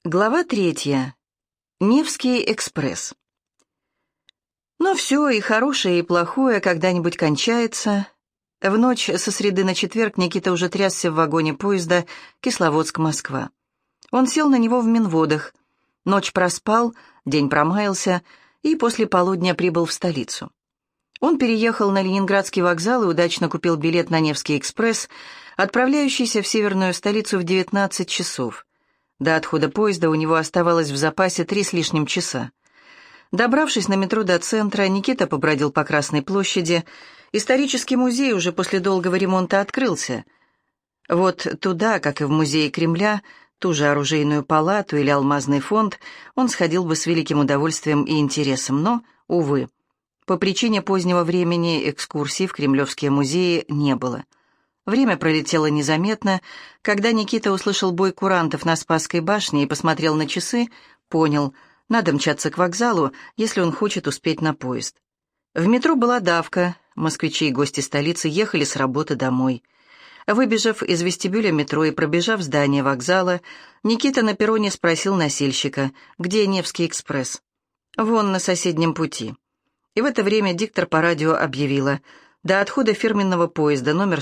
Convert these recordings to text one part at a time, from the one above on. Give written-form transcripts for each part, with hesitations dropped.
Глава 3. Невский экспресс. Но все, и хорошее, и плохое когда-нибудь кончается. В ночь со среды на четверг Никита уже трясся в вагоне поезда Кисловодск-Москва. Он сел на него в Минводах. Ночь проспал, день промаялся, и после полудня прибыл в столицу. Он переехал на Ленинградский вокзал и удачно купил билет на Невский экспресс, отправляющийся в северную столицу в 19 часов. До отхода поезда у него оставалось в запасе 3 с лишним часа. Добравшись на метро до центра, Никита побродил по Красной площади. Исторический музей уже после долгого ремонта открылся. Вот туда, как и в музее Кремля, ту же оружейную палату или алмазный фонд, он сходил бы с великим удовольствием и интересом, но, увы, по причине позднего времени экскурсий в кремлевские музеи не было. Время пролетело незаметно. Когда Никита услышал бой курантов на Спасской башне и посмотрел на часы, понял, надо мчаться к вокзалу, если он хочет успеть на поезд. В метро была давка, москвичи и гости столицы ехали с работы домой. Выбежав из вестибюля метро и пробежав здание вокзала, Никита на перроне спросил носильщика, где Невский экспресс. «Вон на соседнем пути». И в это время диктор по радио объявила: до отхода фирменного поезда номер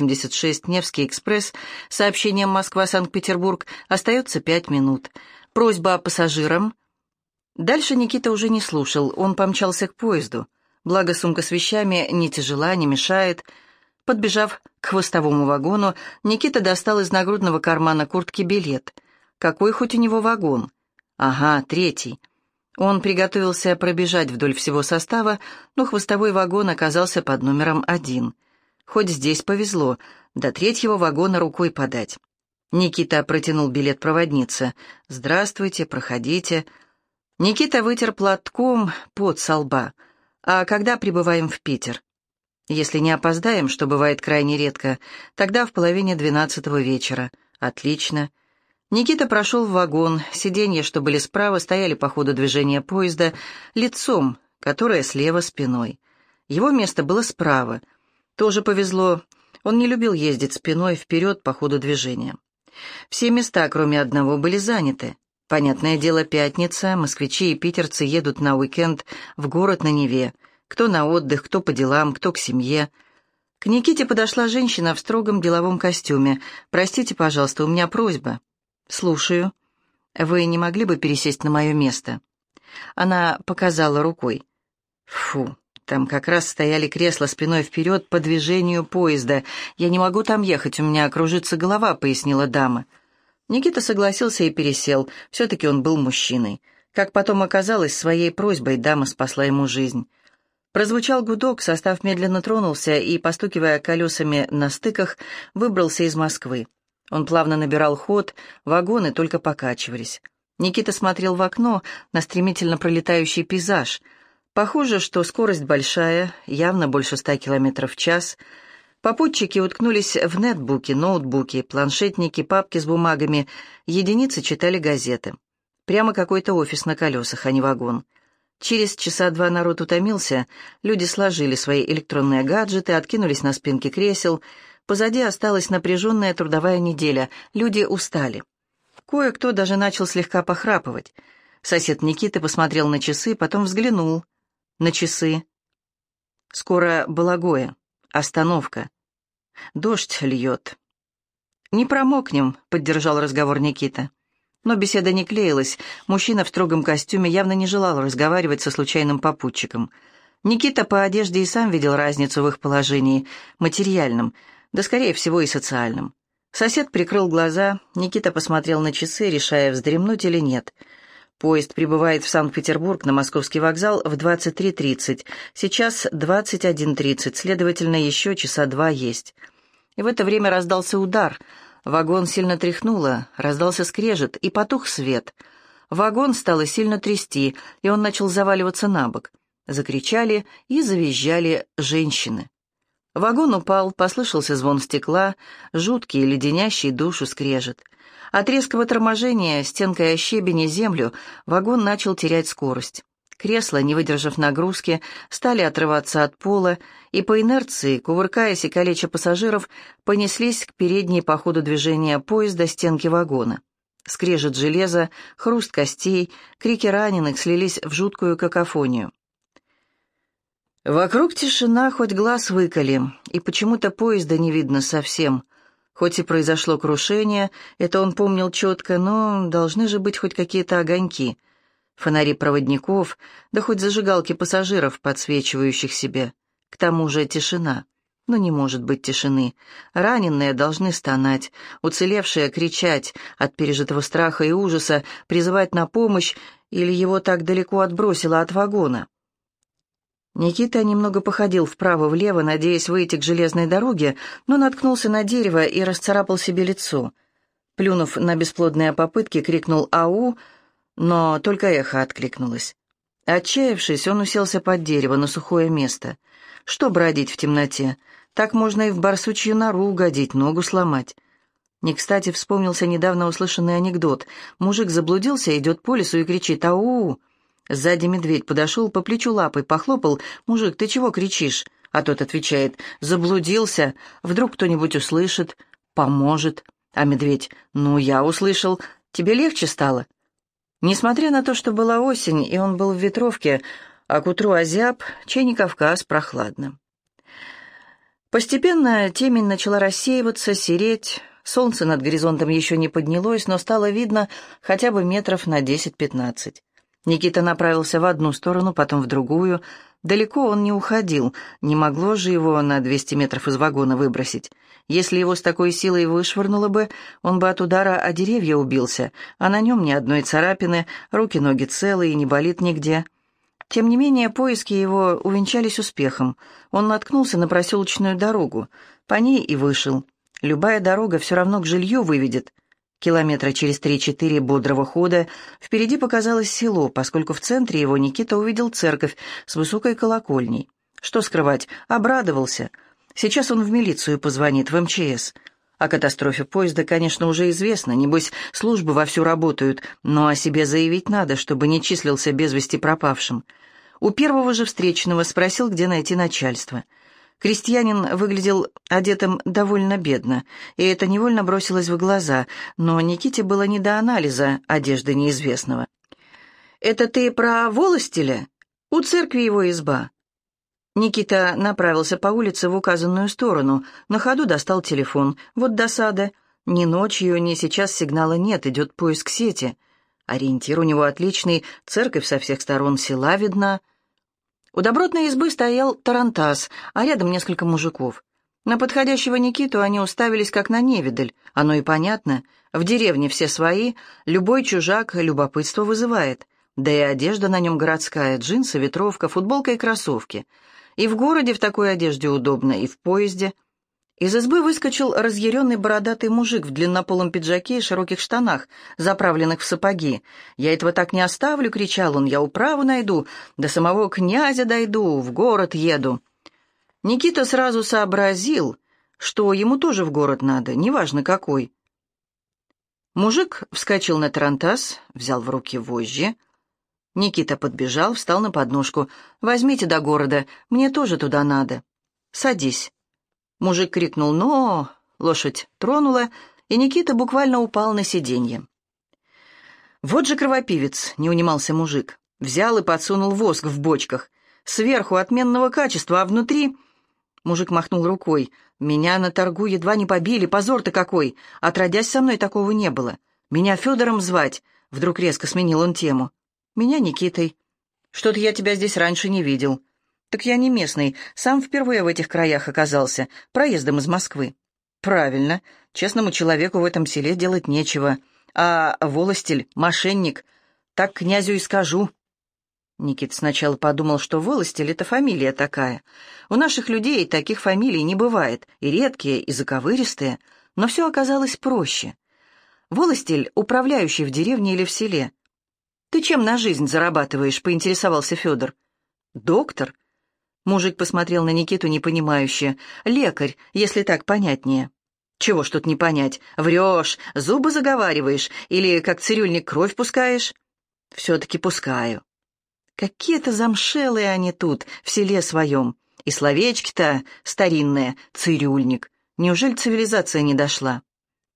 186 «Невский экспресс» с сообщением Москва-Санкт-Петербург остается 5 минут. Просьба пассажирам. Дальше Никита уже не слушал, он помчался к поезду. Благо сумка с вещами не тяжела, не мешает. Подбежав к хвостовому вагону, Никита достал из нагрудного кармана куртки билет. Какой хоть у него вагон? Ага, 3. Он приготовился пробежать вдоль всего состава, но хвостовой вагон оказался под номером 1. Хоть здесь повезло, до 3-го вагона рукой подать. Никита протянул билет проводнице. «Здравствуйте, проходите». Никита вытер платком пот со лба. «А когда прибываем в Питер?» «Если не опоздаем, что бывает крайне редко, тогда в половине 12-го вечера». «Отлично». Никита прошел в вагон, сиденья, что были справа, стояли по ходу движения поезда, лицом, которое слева спиной. Его место было справа. Тоже повезло, он не любил ездить спиной вперед по ходу движения. Все места, кроме одного, были заняты. Понятное дело, пятница, москвичи и питерцы едут на уикенд в город на Неве. Кто на отдых, кто по делам, кто к семье. К Никите подошла женщина в строгом деловом костюме. «Простите, пожалуйста, у меня просьба». «Слушаю. Вы не могли бы пересесть на мое место?» Она показала рукой. «Фу, там как раз стояли кресла спиной вперед по движению поезда. Я не могу там ехать, у меня кружится голова», — пояснила дама. Никита согласился и пересел. Все-таки он был мужчиной. Как потом оказалось, своей просьбой дама спасла ему жизнь. Прозвучал гудок, состав медленно тронулся и, постукивая колесами на стыках, выбрался из Москвы. Он плавно набирал ход, вагоны только покачивались. Никита смотрел в окно на стремительно пролетающий пейзаж. Похоже, что скорость большая, явно больше 100 км в час. Попутчики уткнулись в нетбуки, ноутбуки, планшетники, папки с бумагами. Единицы читали газеты. Прямо какой-то офис на колесах, а не вагон. Через часа два народ утомился, люди сложили свои электронные гаджеты, откинулись на спинки кресел. Позади осталась напряженная трудовая неделя, люди устали. Кое-кто даже начал слегка похрапывать. Сосед Никиты посмотрел на часы, потом взглянул на часы. Скоро Балагое, остановка. Дождь льет. «Не промокнем», — поддержал разговор Никита. Но беседа не клеилась, мужчина в строгом костюме явно не желал разговаривать со случайным попутчиком. Никита по одежде и сам видел разницу в их положении, материальном, да, скорее всего, и социальным. Сосед прикрыл глаза, Никита посмотрел на часы, решая, вздремнуть или нет. Поезд прибывает в Санкт-Петербург на Московский вокзал в 23:30. Сейчас 21:30, следовательно, еще часа 2 есть. И в это время раздался удар. Вагон сильно тряхнуло, раздался скрежет, и потух свет. Вагон стало сильно трясти, и он начал заваливаться на бок. Закричали и завизжали женщины. Вагон упал, послышался звон стекла, жуткий, леденящий душу скрежет. От резкого торможения стенкой о щебень и землю вагон начал терять скорость. Кресла, не выдержав нагрузки, стали отрываться от пола, и по инерции, кувыркаясь и калеча пассажиров, понеслись к передней по ходу движения поезда стенки вагона. Скрежет железа, хруст костей, крики раненых слились в жуткую какофонию. Вокруг тишина, хоть глаз выколи, и почему-то поезда не видно совсем. Хоть и произошло крушение, это он помнил четко, но должны же быть хоть какие-то огоньки. Фонари проводников, да хоть зажигалки пассажиров, подсвечивающих себе. К тому же тишина. Но не может быть тишины. Раненые должны стонать, уцелевшие кричать от пережитого страха и ужаса, призывать на помощь, или его так далеко отбросило от вагона. Никита немного походил вправо-влево, надеясь выйти к железной дороге, но наткнулся на дерево и расцарапал себе лицо. Плюнув на бесплодные попытки, крикнул «Ау!», но только эхо откликнулось. Отчаявшись, он уселся под дерево на сухое место. Что бродить в темноте? Так можно и в барсучью нору угодить, ногу сломать. Не кстати вспомнился недавно услышанный анекдот. Мужик заблудился, идет по лесу и кричит «Ау!». Сзади медведь подошел, по плечу лапой похлопал. «Мужик, ты чего кричишь?» А тот отвечает: «Заблудился. Вдруг кто-нибудь услышит, поможет». А медведь: «Ну, я услышал. Тебе легче стало?» Несмотря на то, что была осень, и он был в ветровке, а к утру озяб, чей не Кавказ, прохладно. Постепенно темень начала рассеиваться, сереть. Солнце над горизонтом еще не поднялось, но стало видно хотя бы метров на 10-15. Никита направился в одну сторону, потом в другую. Далеко он не уходил, не могло же его на 200 метров из вагона выбросить. Если его с такой силой вышвырнуло бы, он бы от удара о деревья убился, а на нем ни одной царапины, руки-ноги целые и не болит нигде. Тем не менее, поиски его увенчались успехом. Он наткнулся на проселочную дорогу, по ней и вышел. Любая дорога все равно к жилью выведет. Километра через 3-4 бодрого хода впереди показалось село, поскольку в центре его Никита увидел церковь с высокой колокольней. Что скрывать, обрадовался. Сейчас он в милицию позвонит, в МЧС. О катастрофе поезда, конечно, уже известно, небось, службы вовсю работают, но о себе заявить надо, чтобы не числился без вести пропавшим. У первого же встречного спросил, где найти начальство. Крестьянин выглядел одетым довольно бедно, и это невольно бросилось в глаза, но Никите было не до анализа одежды неизвестного. «Это ты про Волостеля? У церкви его изба». Никита направился по улице в указанную сторону, на ходу достал телефон. Вот досада. Ни ночью, ни сейчас сигнала нет, идет поиск сети. Ориентир у него отличный, церковь со всех сторон села видна. У добротной избы стоял тарантас, а рядом несколько мужиков. На подходящего Никиту они уставились как на невидаль. Оно и понятно. В деревне все свои, любой чужак любопытство вызывает. Да и одежда на нем городская, джинсы, ветровка, футболка и кроссовки. И в городе в такой одежде удобно, и в поезде. Из избы выскочил разъяренный бородатый мужик в длиннополом пиджаке и широких штанах, заправленных в сапоги. «Я этого так не оставлю!» — кричал он. «Я управу найду, до самого князя дойду, в город еду». Никита сразу сообразил, что ему тоже в город надо, неважно какой. Мужик вскочил на тарантас, взял в руки вожжи. Никита подбежал, встал на подножку. «Возьмите до города, мне тоже туда надо». «Садись». Мужик крикнул «но!», лошадь тронула, и Никита буквально упал на сиденье. «Вот же кровопивец!» — не унимался мужик. Взял и подсунул воск в бочках. Сверху отменного качества, а внутри... Мужик махнул рукой. «Меня на торгу едва не побили, позор-то какой! Отродясь со мной такого не было. Меня Федором звать!» — вдруг резко сменил он тему. «Меня Никитой. Что-то я тебя здесь раньше не видел». «Так я не местный, сам впервые в этих краях оказался, проездом из Москвы». «Правильно, честному человеку в этом селе делать нечего. А Волостель — мошенник. Так князю и скажу». Никита сначала подумал, что Волостель — это фамилия такая. У наших людей таких фамилий не бывает, и редкие, и заковыристые, но все оказалось проще. Волостель — управляющий в деревне или в селе. «Ты чем на жизнь зарабатываешь?» — поинтересовался Федор. «Доктор». Мужик посмотрел на Никиту непонимающе. «Лекарь, если так понятнее». «Чего ж тут не понять? Врешь, зубы заговариваешь или, как цирюльник, кровь пускаешь?» «Все-таки пускаю». Какие-то замшелые они тут, в селе своем. И словечки-то старинные, цирюльник. Неужели цивилизация не дошла?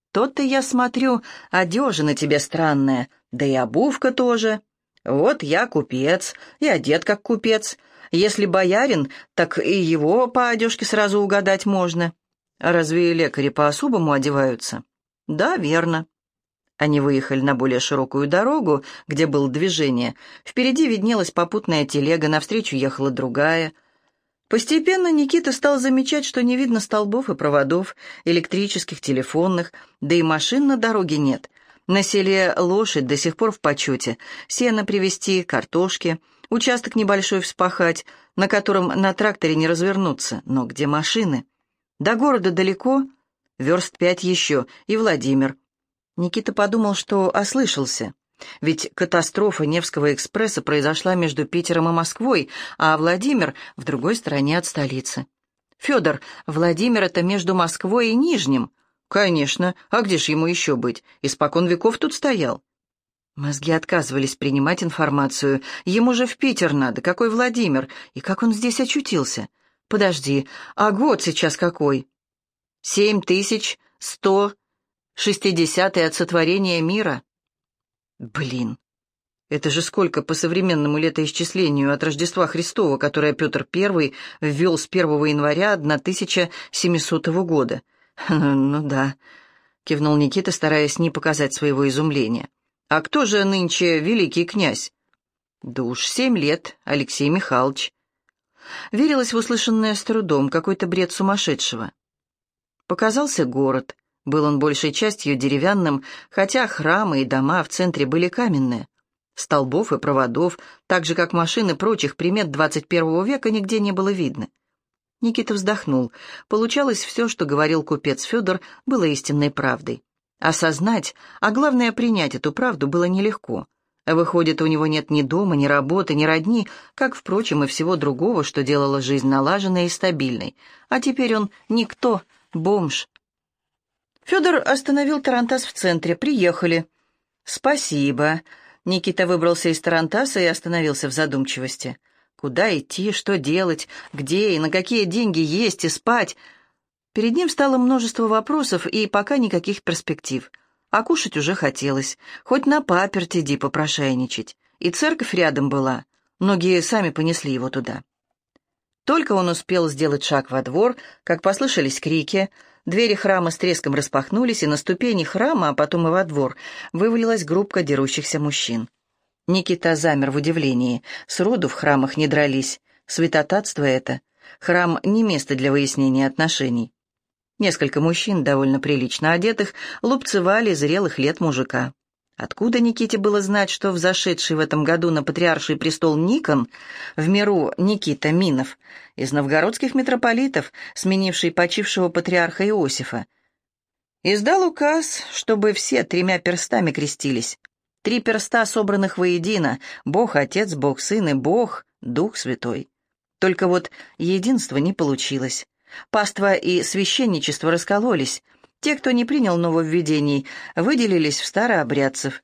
«То-то я смотрю, одежа на тебе странная, да и обувка тоже. Вот я купец, и одет как купец. Если боярин, так и его по одежке сразу угадать можно. Разве лекари по-особому одеваются?» «Да, верно». Они выехали на более широкую дорогу, где было движение. Впереди виднелась попутная телега, навстречу ехала другая. Постепенно Никита стал замечать, что не видно столбов и проводов, электрических, телефонных, да и машин на дороге нет. На селе лошадь до сих пор в почете. Сено привезти, картошки, участок небольшой вспахать, на котором на тракторе не развернуться. Но где машины? До города далеко, верст 5 еще, и Владимир. Никита подумал, что ослышался. Ведь катастрофа Невского экспресса произошла между Питером и Москвой, а Владимир в другой стороне от столицы. «Федор, Владимир — это между Москвой и Нижним». «Конечно, а где ж ему еще быть? Испокон веков тут стоял». Мозги отказывались принимать информацию. Ему же в Питер надо. Какой Владимир? И как он здесь очутился? Подожди, а год сейчас какой? 7160 от сотворения мира. Блин, это же сколько по современному летоисчислению от Рождества Христова, которое Петр I ввел с 1 января 1700 года. «Ну да», — кивнул Никита, стараясь не показать своего изумления. «А кто же нынче великий князь?» «Да уж 7 лет, Алексей Михайлович». Верилось в услышанное с трудом, какой-то бред сумасшедшего. Показался город. Был он большей частью деревянным, хотя храмы и дома в центре были каменные. Столбов и проводов, так же как машин и прочих примет 21 века, нигде не было видно. Никита вздохнул. Получалось, все, что говорил купец Федор, было истинной правдой. Осознать, а главное принять эту правду, было нелегко. Выходит, у него нет ни дома, ни работы, ни родни, как, впрочем, и всего другого, что делало жизнь налаженной и стабильной. А теперь он никто, бомж. Федор остановил тарантас в центре. «Приехали». «Спасибо». Никита выбрался из тарантаса и остановился в задумчивости. Куда идти, что делать, где и на какие деньги есть и спать? Перед ним стало множество вопросов и пока никаких перспектив. А кушать уже хотелось. Хоть на паперть иди попрошайничать. И церковь рядом была. Ноги сами понесли его туда. Только он успел сделать шаг во двор, как послышались крики. Двери храма с треском распахнулись, и на ступени храма, а потом и во двор, вывалилась группка дерущихся мужчин. Никита замер в удивлении. Сроду в храмах не дрались. Святотатство это. Храм не место для выяснения отношений. Несколько мужчин, довольно прилично одетых, лупцевали зрелых лет мужика. Откуда Никите было знать, что взошедший в этом году на патриарший престол Никон, в миру Никита Минов, из новгородских митрополитов, сменивший почившего патриарха Иосифа, издал указ, чтобы все 3 перстами крестились. 3 перста, собранных воедино, Бог Отец, Бог Сын и Бог Дух Святой. Только вот единства не получилось. Паства и священничество раскололись. Те, кто не принял нововведений, выделились в старообрядцев.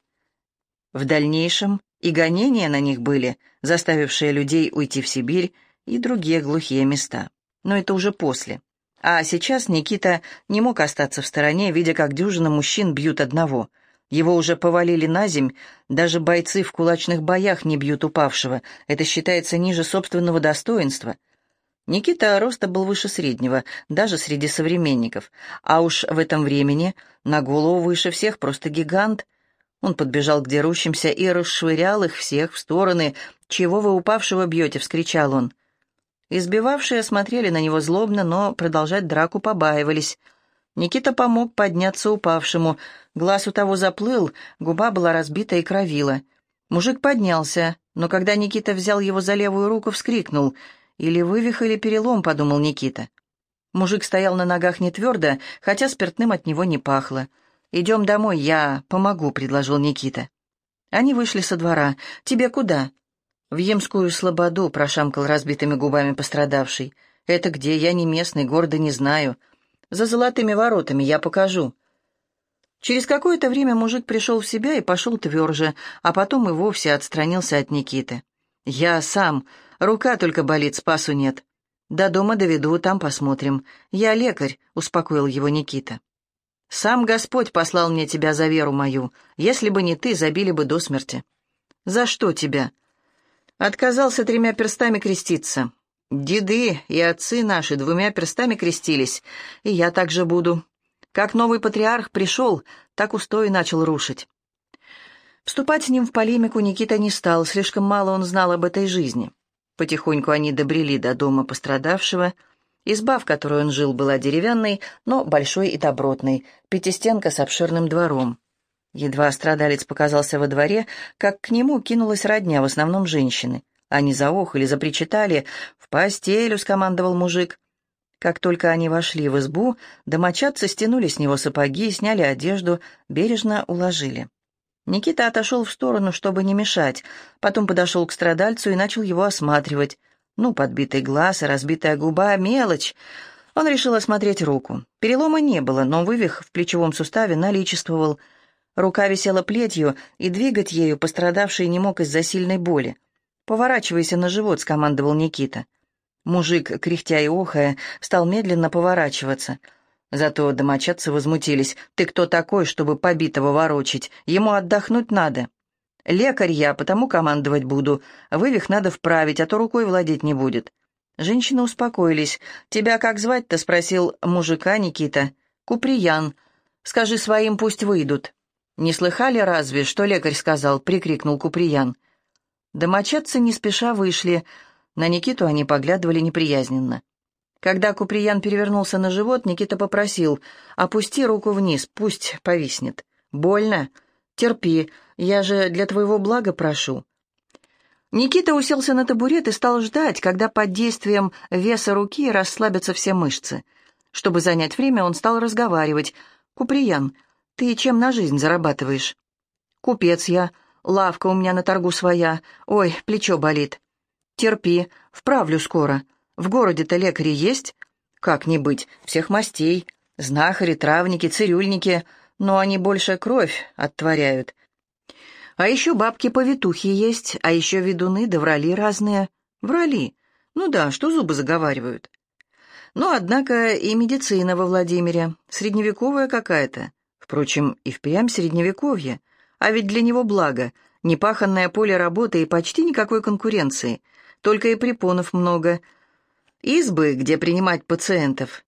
В дальнейшем и гонения на них были, заставившие людей уйти в Сибирь и другие глухие места. Но это уже после. А сейчас Никита не мог остаться в стороне, видя, как дюжина мужчин бьют одного. Его уже повалили на земь, даже бойцы в кулачных боях не бьют упавшего. Это считается ниже собственного достоинства. Никита роста был выше среднего, даже среди современников, а уж в этом времени на голову выше всех, просто гигант. Он подбежал к дерущимся и расшвырял их всех в стороны. «Чего вы упавшего бьете?» — вскричал он. Избивавшие смотрели на него злобно, но продолжать драку побаивались. Никита помог подняться упавшему. Глаз у того заплыл, губа была разбита и кровила. Мужик поднялся, но когда Никита взял его за левую руку, вскрикнул. «Или вывих, или перелом», — подумал Никита. Мужик стоял на ногах не твердо, хотя спиртным от него не пахло. «Идем домой, я помогу», — предложил Никита. Они вышли со двора. «Тебе куда?» «В Емскую слободу», — прошамкал разбитыми губами пострадавший. «Это где? Я не местный, города не знаю. За золотыми воротами, я покажу». Через какое-то время мужик пришел в себя и пошел тверже, а потом и вовсе отстранился от Никиты. «Я сам. Рука только болит, спасу нет. До дома доведу, там посмотрим. Я лекарь», — успокоил его Никита. Сам Господь послал мне тебя за веру мою. Если бы не ты, забили бы до смерти». «За что тебя?» «Отказался 3 перстами креститься. Деды и отцы наши 2 перстами крестились, и я так же буду. Как новый патриарх пришел, так устои начал рушить». Вступать с ним в полемику Никита не стал, слишком мало он знал об этой жизни. Потихоньку они добрели до дома пострадавшего. Изба, в которой он жил, была деревянной, но большой и добротной, 5-стенка с обширным двором. Едва страдалец показался во дворе, как к нему кинулась родня, в основном женщины. Они заохали, запричитали. «В постелю!» — скомандовал мужик. Как только они вошли в избу, домочадцы стянули с него сапоги, сняли одежду, бережно уложили. Никита отошел в сторону, чтобы не мешать, потом подошел к страдальцу и начал его осматривать. Подбитый глаз и разбитая губа — мелочь. Он решил осмотреть руку. Перелома не было, но вывих в плечевом суставе наличествовал. Рука висела плетью, и двигать ею пострадавший не мог из-за сильной боли. «Поворачивайся на живот», — скомандовал Никита. Мужик, кряхтя и охая, стал медленно поворачиваться. Зато домочадцы возмутились. «Ты кто такой, чтобы побитого ворочить? Ему отдохнуть надо». «Лекарь я, потому командовать буду. Вывих надо вправить, а то рукой владеть не будет». Женщины успокоились. «Тебя как звать-то?» — спросил мужика Никита. «Куприян. Скажи своим, пусть выйдут». «Не слыхали разве, что лекарь сказал?» — прикрикнул Куприян. Домочадцы не спеша вышли. На Никиту они поглядывали неприязненно. Когда Куприян перевернулся на живот, Никита попросил: «Опусти руку вниз, пусть повиснет». «Больно? Терпи, я же для твоего блага прошу». Никита уселся на табурет и стал ждать, когда под действием веса руки расслабятся все мышцы. Чтобы занять время, он стал разговаривать. «Куприян, ты чем на жизнь зарабатываешь?» «Купец я, лавка у меня на торгу своя. Ой, плечо болит». «Терпи, вправлю скоро. В городе-то лекари есть?» «Как не быть, всех мастей. Знахари, травники, цирюльники, но они больше кровь оттворяют. А еще бабки-повитухи есть, а еще ведуны да врали разные». «Врали? Ну да, что зубы заговаривают». «Но, однако, и медицина во Владимире, средневековая какая-то. Впрочем, и впрямь средневековье. А ведь для него благо, непаханное поле работы и почти никакой конкуренции, только и препонов много. Избы, где принимать пациентов.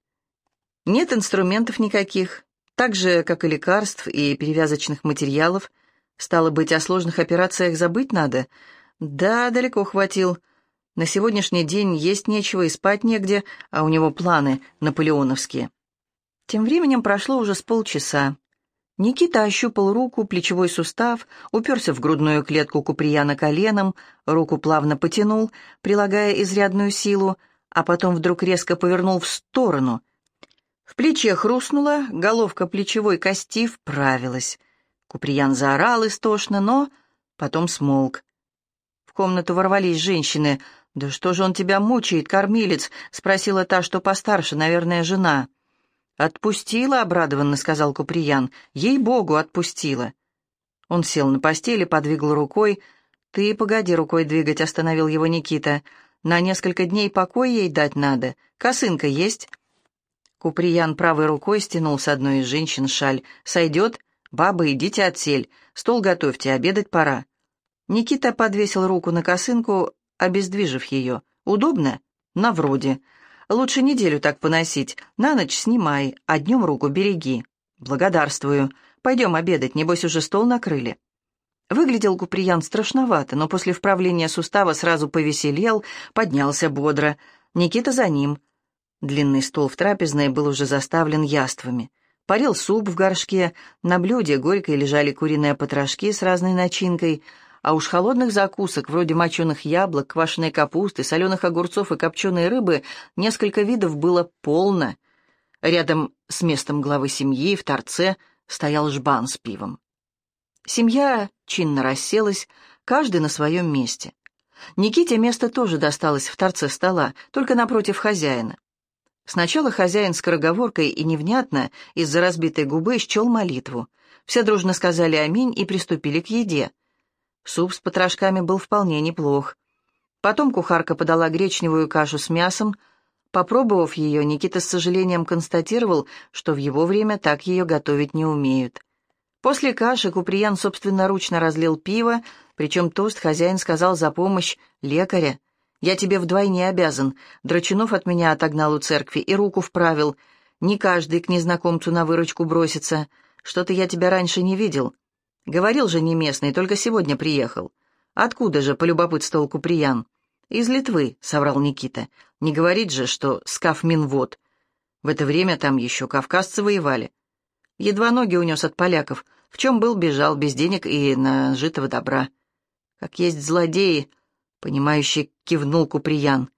Нет инструментов никаких, так же, как и лекарств и перевязочных материалов. Стало быть, о сложных операциях забыть надо? Да, далеко хватил. На сегодняшний день есть нечего и спать негде, а у него планы наполеоновские». Тем временем прошло уже с полчаса. Никита ощупал руку, плечевой сустав, уперся в грудную клетку Куприяна коленом, руку плавно потянул, прилагая изрядную силу, а потом вдруг резко повернул в сторону. В плече хрустнуло, головка плечевой кости вправилась. Куприян заорал истошно, но потом смолк. В комнату ворвались женщины. «Да что же он тебя мучает, кормилец?» — спросила та, что постарше, наверное, жена. «Отпустила», — обрадованно сказал Куприян. «Ей-богу, отпустила». Он сел на постели, подвигал рукой. «Ты погоди рукой двигать», — остановил его Никита. «На несколько дней покой ей дать надо. Косынка есть?» Куприян правой рукой стянул с одной из женщин шаль. «Сойдет? Бабы, идите отсель. Стол готовьте, обедать пора». Никита подвесил руку на косынку, обездвижив ее. «Удобно?» «На вроде. Лучше неделю так поносить. На ночь снимай, а днем руку береги». «Благодарствую. Пойдем обедать, небось уже стол накрыли». Выглядел Куприян страшновато, но после вправления сустава сразу повеселел, поднялся бодро. Никита за ним. Длинный стол в трапезной был уже заставлен яствами. Парил суп в горшке, на блюде горькой лежали куриные потрошки с разной начинкой, а уж холодных закусок, вроде моченых яблок, квашеной капусты, соленых огурцов и копченой рыбы, несколько видов было полно. Рядом с местом главы семьи в торце стоял жбан с пивом. Семья чинно расселась, каждый на своем месте. Никите место тоже досталось в торце стола, только напротив хозяина. Сначала хозяин скороговоркой и невнятно из-за разбитой губы счел молитву. Все дружно сказали «Аминь» и приступили к еде. Суп с потрошками был вполне неплох. Потом кухарка подала гречневую кашу с мясом, Попробовав ее, Никита с сожалением констатировал, что в его время так ее готовить не умеют. После каши Куприян собственноручно разлил пиво, причем тост хозяин сказал за помощь лекаря. «Я тебе вдвойне обязан. Драчунов от меня отогнал у церкви и руку вправил. Не каждый к незнакомцу на выручку бросится. Что-то я тебя раньше не видел. Говорил же не местный, только сегодня приехал». «Откуда же?» — полюбопытствовал Куприян. «Из Литвы», — соврал Никита. «Не говорит же, что Скафминвод. В это время там еще кавказцы воевали. Едва ноги унес от поляков. В чем был, бежал, без денег и нажитого добра». «Как есть злодеи», — понимающий кивнул Куприян.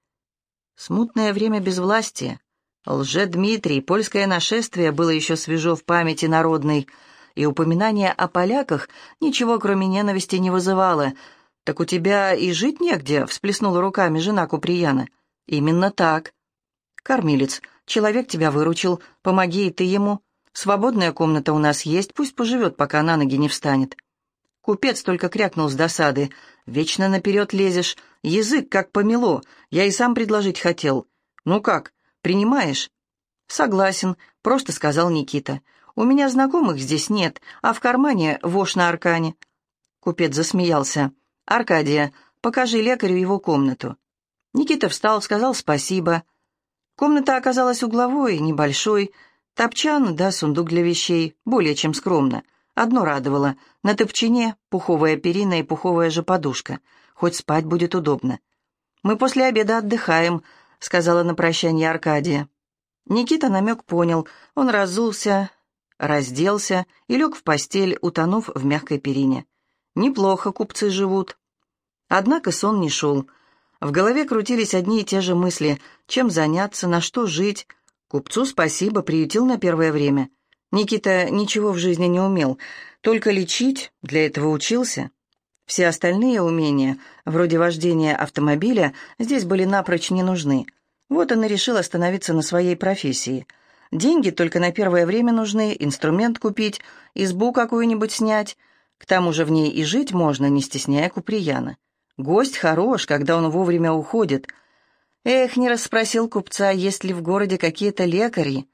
Смутное время безвластия. Лже-Дмитрий, польское нашествие было еще свежо в памяти народной, и упоминание о поляках ничего, кроме ненависти, не вызывало. «Так у тебя и жить негде», — всплеснула руками жена Куприяна. «Именно так». «Кормилец, человек тебя выручил, помоги и ты ему. Свободная комната у нас есть, пусть поживет, пока на ноги не встанет». Купец только крякнул с досады. «Вечно наперед лезешь, язык как помело, я и сам предложить хотел. Ну как, принимаешь?» «Согласен», — просто сказал Никита. «У меня знакомых здесь нет, а в кармане вошь на аркане». Купец засмеялся. «Аркадия, покажи лекарю его комнату». Никита встал, сказал спасибо. Комната оказалась угловой, небольшой. Топчан, да сундук для вещей, более чем скромно. Одно радовало — на топчине пуховая перина и пуховая же подушка. Хоть спать будет удобно. «Мы после обеда отдыхаем», — сказала на прощание Аркадия. Никита намек понял. Он разулся, разделся и лег в постель, утонув в мягкой перине. Неплохо купцы живут. Однако сон не шел. В голове крутились одни и те же мысли. Чем заняться, на что жить? Купцу спасибо, приютил на первое время. Никита ничего в жизни не умел, только лечить, для этого учился. Все остальные умения, вроде вождения автомобиля, здесь были напрочь не нужны. Вот он и решил остановиться на своей профессии. Деньги только на первое время нужны, инструмент купить, избу какую-нибудь снять. К тому же в ней и жить можно, не стесняя Куприяна. Гость хорош, когда он вовремя уходит. Эх, не расспросил купца, есть ли в городе какие-то лекари.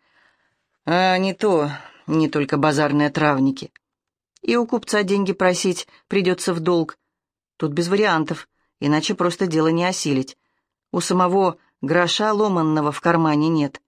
А не то, не только базарные травники. И у купца деньги просить придется в долг. Тут без вариантов, иначе просто дело не осилить. У самого гроша ломанного в кармане нет.